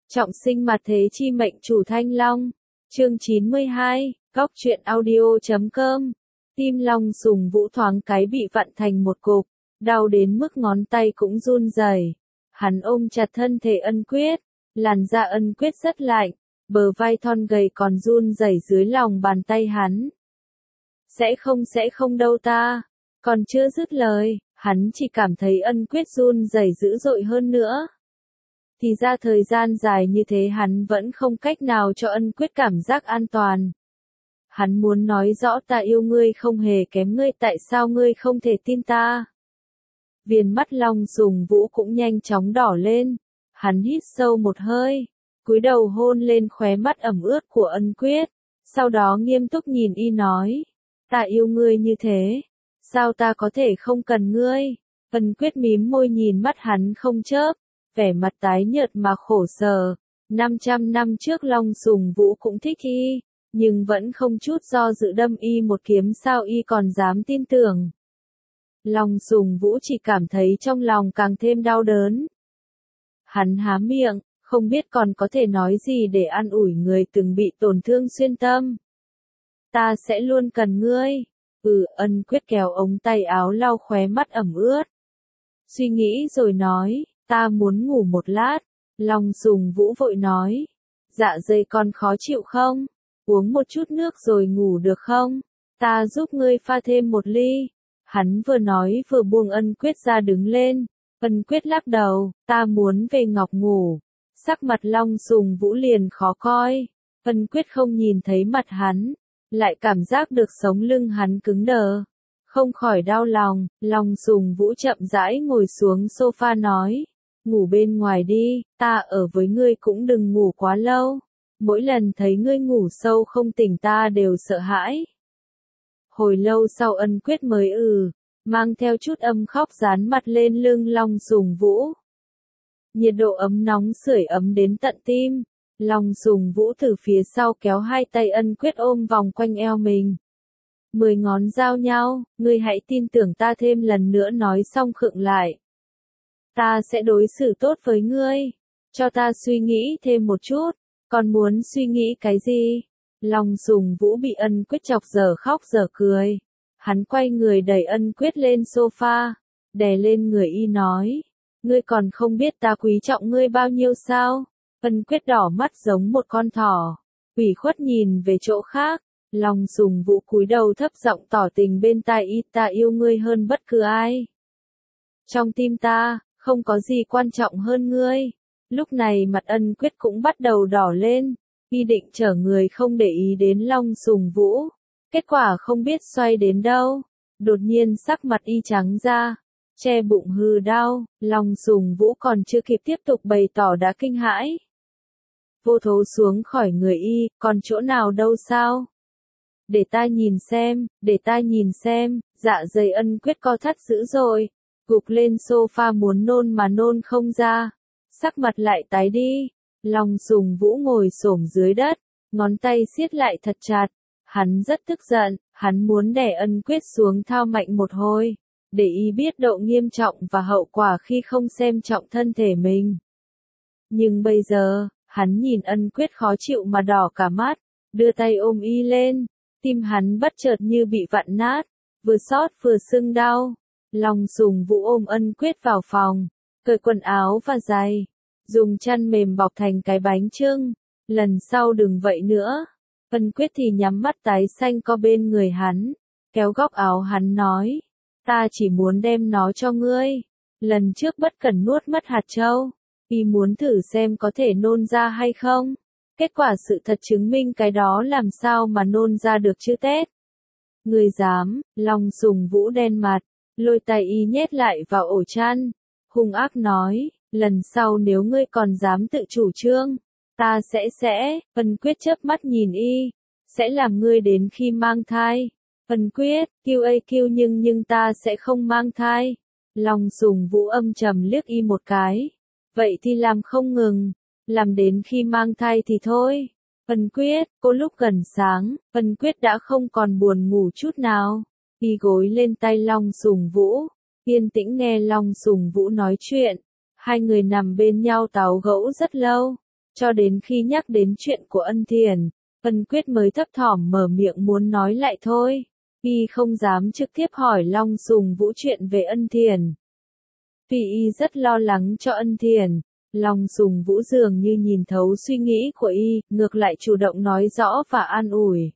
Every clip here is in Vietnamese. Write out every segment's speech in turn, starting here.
Trọng sinh mà thế chi mệnh chủ Thanh Long. Chương 92, Góc truyện audio.com. Tim Long Sùng Vũ thoáng cái bị vặn thành một cục, đau đến mức ngón tay cũng run rẩy. Hắn ôm chặt thân thể Ân Quyết, làn da Ân Quyết rất lạnh, bờ vai thon gầy còn run rẩy dưới lòng bàn tay hắn. Sẽ không đâu ta. Còn chưa dứt lời, hắn chỉ cảm thấy Ân Quyết run rẩy dữ dội hơn nữa. Thì ra thời gian dài như thế hắn vẫn không cách nào cho Ân Quyết cảm giác an toàn. Hắn muốn nói rõ ta yêu ngươi không hề kém ngươi, tại sao ngươi không thể tin ta? Viền mắt Long Sùng Vũ cũng nhanh chóng đỏ lên. Hắn hít sâu một hơi, cúi đầu hôn lên khóe mắt ẩm ướt của Ân Quyết. Sau đó nghiêm túc nhìn y nói, ta yêu ngươi như thế, sao ta có thể không cần ngươi? Ân Quyết mím môi nhìn mắt hắn không chớp, vẻ mặt tái nhợt mà khổ sở. 500 năm trước Long Sùng Vũ cũng thích y, nhưng vẫn không chút do dự đâm y một kiếm, sao y còn dám tin tưởng. Long Sùng Vũ chỉ cảm thấy trong lòng càng thêm đau đớn. Hắn há miệng, không biết còn có thể nói gì để an ủi người từng bị tổn thương xuyên tâm. Ta sẽ luôn cần ngươi. Ân Quyết kéo ống tay áo lau khóe mắt ẩm ướt. Suy nghĩ rồi nói, ta muốn ngủ một lát. Long Sùng Vũ vội nói, dạ dày con khó chịu không? Uống một chút nước rồi ngủ được không? Ta giúp ngươi pha thêm một ly. Hắn vừa nói vừa buông Ân Quyết ra đứng lên. Ân Quyết lắc đầu, ta muốn về Ngọc ngủ. Sắc mặt Long Sùng Vũ liền khó coi. Ân Quyết không nhìn thấy mặt hắn, lại cảm giác được sống lưng hắn cứng đờ. Không khỏi đau lòng, Long Sùng Vũ chậm rãi ngồi xuống sofa nói, ngủ bên ngoài đi, ta ở với ngươi cũng đừng ngủ quá lâu. Mỗi lần thấy ngươi ngủ sâu không tỉnh ta đều sợ hãi. Hồi lâu sau Ân Quyết mới mang theo chút âm khóc dán mặt lên lưng Long Sùng Vũ. Nhiệt độ ấm nóng sưởi ấm đến tận tim. Long Sùng Vũ từ phía sau kéo hai tay Ân Quyết ôm vòng quanh eo mình. 10 ngón giao nhau, ngươi hãy tin tưởng ta, thêm lần nữa nói xong khựng lại. Ta sẽ đối xử tốt với ngươi. Cho ta suy nghĩ thêm một chút. Còn muốn suy nghĩ cái gì? Long Sùng Vũ bị Ân Quyết chọc dở khóc dở cười. Hắn quay người đẩy Ân Quyết lên sofa, đè lên người y nói, ngươi còn không biết ta quý trọng ngươi bao nhiêu sao? Ân Quyết đỏ mắt giống một con thỏ, ủy khuất nhìn về chỗ khác. Long Sùng Vũ cúi đầu thấp giọng tỏ tình bên tai y, ta yêu ngươi hơn bất cứ ai. Trong tim ta, không có gì quan trọng hơn ngươi. Lúc này mặt Ân Quyết cũng bắt đầu đỏ lên, y định chở người không để ý đến Long Sùng Vũ. Kết quả không biết xoay đến đâu, đột nhiên sắc mặt y trắng ra, che bụng hừ đau. Long Sùng Vũ còn chưa kịp tiếp tục bày tỏ đã kinh hãi. Vô thố xuống khỏi người y, còn chỗ nào đâu sao? Để ta nhìn xem, dạ dày Ân Quyết co thắt dữ dội, gục lên sofa muốn nôn mà nôn không ra, sắc mặt lại tái đi. Long Sùng Vũ ngồi xổm dưới đất, ngón tay siết lại thật chặt. Hắn rất tức giận, hắn muốn đè Ân Quyết xuống thao mạnh một hồi, để y biết độ nghiêm trọng và hậu quả khi không xem trọng thân thể mình. Nhưng bây giờ, hắn nhìn Ân Quyết khó chịu mà đỏ cả mắt, đưa tay ôm y lên, tim hắn bất chợt như bị vặn nát, vừa xót vừa sưng đau. Long Sùng Vũ ôm Ân Quyết vào phòng, cởi quần áo và giày, dùng chăn mềm bọc thành cái bánh chưng, lần sau đừng vậy nữa. Ân Quyết thì nhắm mắt tái xanh co bên người hắn, kéo góc áo hắn nói, ta chỉ muốn đem nó cho ngươi. Lần trước bất cẩn nuốt mất hạt châu, y muốn thử xem có thể nôn ra hay không. Kết quả sự thật chứng minh cái đó làm sao mà nôn ra được chứ tét. Ngươi dám? Long Sùng Vũ đen mặt, lôi tay y nhét lại vào ổ chăn, hung ác nói, lần sau nếu ngươi còn dám tự chủ trương, ta sẽ, Ân Quyết chớp mắt nhìn y, sẽ làm ngươi đến khi mang thai. Ân Quyết, QAQ nhưng ta sẽ không mang thai. Long Sùng Vũ âm trầm liếc y một cái. Vậy thì làm không ngừng, làm đến khi mang thai thì thôi. Ân Quyết, cô lúc gần sáng, Ân Quyết đã không còn buồn ngủ chút nào. Y gối lên tay Long Sùng Vũ, yên tĩnh nghe Long Sùng Vũ nói chuyện. Hai người nằm bên nhau tán gẫu rất lâu. Cho đến khi nhắc đến chuyện của Ân Thiền, Ân Quyết mới thấp thỏm mở miệng muốn nói lại thôi. Y không dám trực tiếp hỏi Long Sùng Vũ chuyện về Ân Thiền. Vì Y rất lo lắng cho Ân Thiền, Long Sùng Vũ dường như nhìn thấu suy nghĩ của Y, ngược lại chủ động nói rõ và an ủi.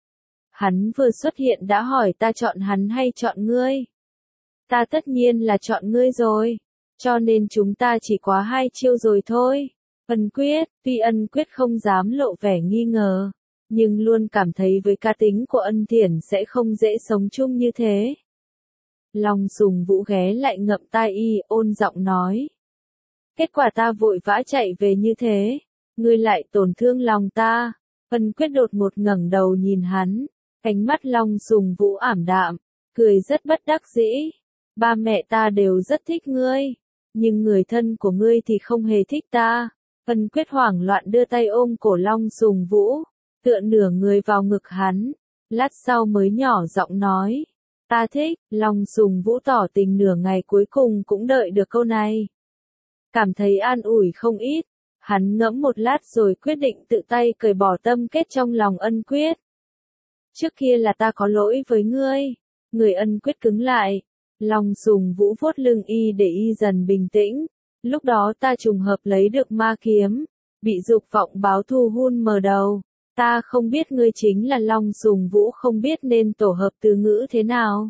Hắn vừa xuất hiện đã hỏi ta chọn hắn hay chọn ngươi. Ta tất nhiên là chọn ngươi rồi, cho nên chúng ta chỉ quá 2 chiêu rồi thôi. Ân Quyết, tuy Ân Quyết không dám lộ vẻ nghi ngờ, nhưng luôn cảm thấy với cá tính của Ân Thiền sẽ không dễ sống chung như thế. Long Sùng Vũ ghé lại ngậm tai Y, ôn giọng nói. Kết quả ta vội vã chạy về như thế, ngươi lại tổn thương lòng ta. Ân Quyết đột ngột ngẩng đầu nhìn hắn, ánh mắt Long Sùng Vũ ảm đạm, cười rất bất đắc dĩ. Ba mẹ ta đều rất thích ngươi, nhưng người thân của ngươi thì không hề thích ta. Ân Quyết hoảng loạn đưa tay ôm cổ Long Sùng Vũ, tựa nửa người vào ngực hắn, lát sau mới nhỏ giọng nói. Ta thích. Long Sùng Vũ tỏ tình nửa ngày cuối cùng cũng đợi được câu này. Cảm thấy an ủi không ít, hắn ngẫm một lát rồi quyết định tự tay cởi bỏ tâm kết trong lòng Ân Quyết. Trước kia là ta có lỗi với ngươi. Người Ân Quyết cứng lại. Long Sùng Vũ vuốt lưng Y để Y dần bình tĩnh. Lúc đó ta trùng hợp lấy được ma kiếm, bị dục vọng báo thù hun mờ đầu. Ta không biết ngươi chính là Long Sùng Vũ, không biết nên tổ hợp từ ngữ thế nào.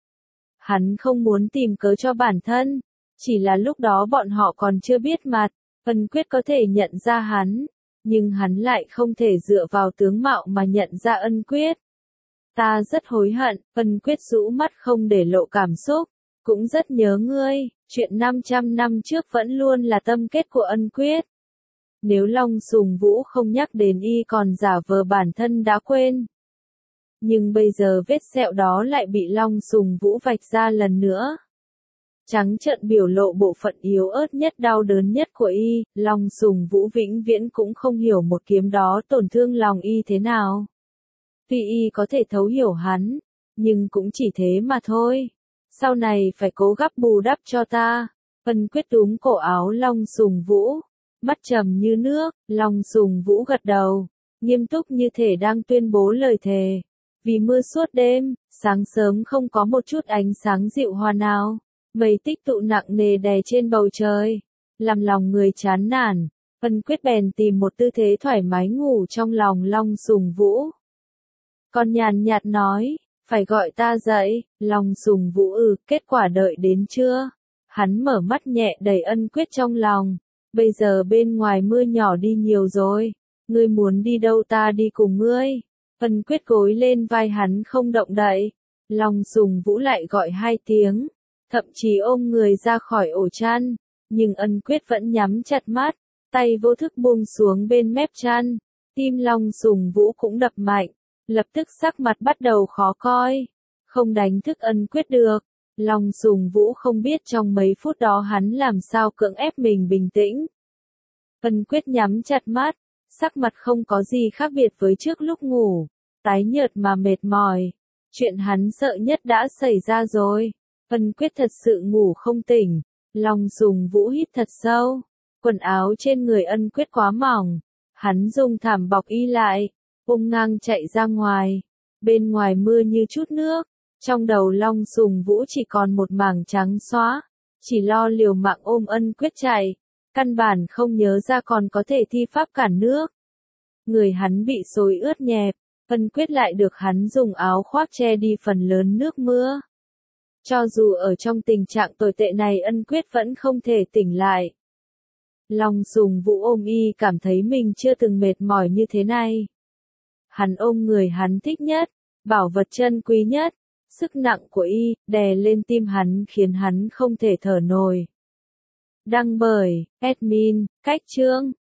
Hắn không muốn tìm cớ cho bản thân, chỉ là lúc đó bọn họ còn chưa biết mặt. Ân Quyết có thể nhận ra hắn, nhưng hắn lại không thể dựa vào tướng mạo mà nhận ra Ân Quyết. Ta rất hối hận. Ân Quyết rũ mắt không để lộ cảm xúc, cũng rất nhớ ngươi. Chuyện 500 năm trước vẫn luôn là tâm kết của Ân Quyết. Nếu Long Sùng Vũ không nhắc đến Y còn giả vờ bản thân đã quên. Nhưng bây giờ vết sẹo đó lại bị Long Sùng Vũ vạch ra lần nữa. Trắng trợn biểu lộ bộ phận yếu ớt nhất đau đớn nhất của Y, Long Sùng Vũ vĩnh viễn cũng không hiểu một kiếm đó tổn thương lòng Y thế nào. Tuy Y có thể thấu hiểu hắn, nhưng cũng chỉ thế mà thôi. Sau này phải cố gắng bù đắp cho ta. Ân Quyết túm cổ áo Long Sùng Vũ, mắt trầm như nước. Long Sùng Vũ gật đầu, nghiêm túc như thể đang tuyên bố lời thề. Vì mưa suốt đêm, sáng sớm không có một chút ánh sáng dịu hòa nào. Mây tích tụ nặng nề đè trên bầu trời, làm lòng người chán nản. Ân Quyết bèn tìm một tư thế thoải mái ngủ trong lòng Long Sùng Vũ. Còn nhàn nhạt nói, phải gọi ta dậy. Long Sùng Vũ kết quả đợi đến trưa. Hắn mở mắt nhẹ đẩy Ân Quyết trong lòng. Bây giờ bên ngoài mưa nhỏ đi nhiều rồi, ngươi muốn đi đâu ta đi cùng ngươi. Ân Quyết gối lên vai hắn không động đậy. Long Sùng Vũ lại gọi 2 tiếng, thậm chí ôm người ra khỏi ổ chăn, nhưng Ân Quyết vẫn nhắm chặt mắt, tay vô thức buông xuống bên mép chăn. Tim Long Sùng Vũ cũng đập mạnh, lập tức sắc mặt bắt đầu khó coi. Không đánh thức Ân Quyết được. Long Sùng Vũ không biết trong mấy phút đó hắn làm sao cưỡng ép mình bình tĩnh. Ân Quyết nhắm chặt mắt, sắc mặt không có gì khác biệt với trước lúc ngủ, tái nhợt mà mệt mỏi. Chuyện hắn sợ nhất đã xảy ra rồi. Ân Quyết thật sự ngủ không tỉnh. Long Sùng Vũ hít thật sâu. Quần áo trên người Ân Quyết quá mỏng, hắn dùng thảm bọc Y lại, ôm ngang chạy ra ngoài. Bên ngoài mưa như chút nước, trong đầu Long Sùng Vũ chỉ còn một mảng trắng xóa, chỉ lo liều mạng ôm Ân Quyết chạy, căn bản không nhớ ra còn có thể thi pháp cản nước. Người hắn bị xối ướt nhẹp, Ân Quyết lại được hắn dùng áo khoác che đi phần lớn nước mưa. Cho dù ở trong tình trạng tồi tệ này Ân Quyết vẫn không thể tỉnh lại. Long Sùng Vũ ôm Y cảm thấy mình chưa từng mệt mỏi như thế này. Hắn ôm người hắn thích nhất, bảo vật chân quý nhất, sức nặng của Y đè lên tim hắn khiến hắn không thể thở nổi. Đăng bởi admin, Cách Chương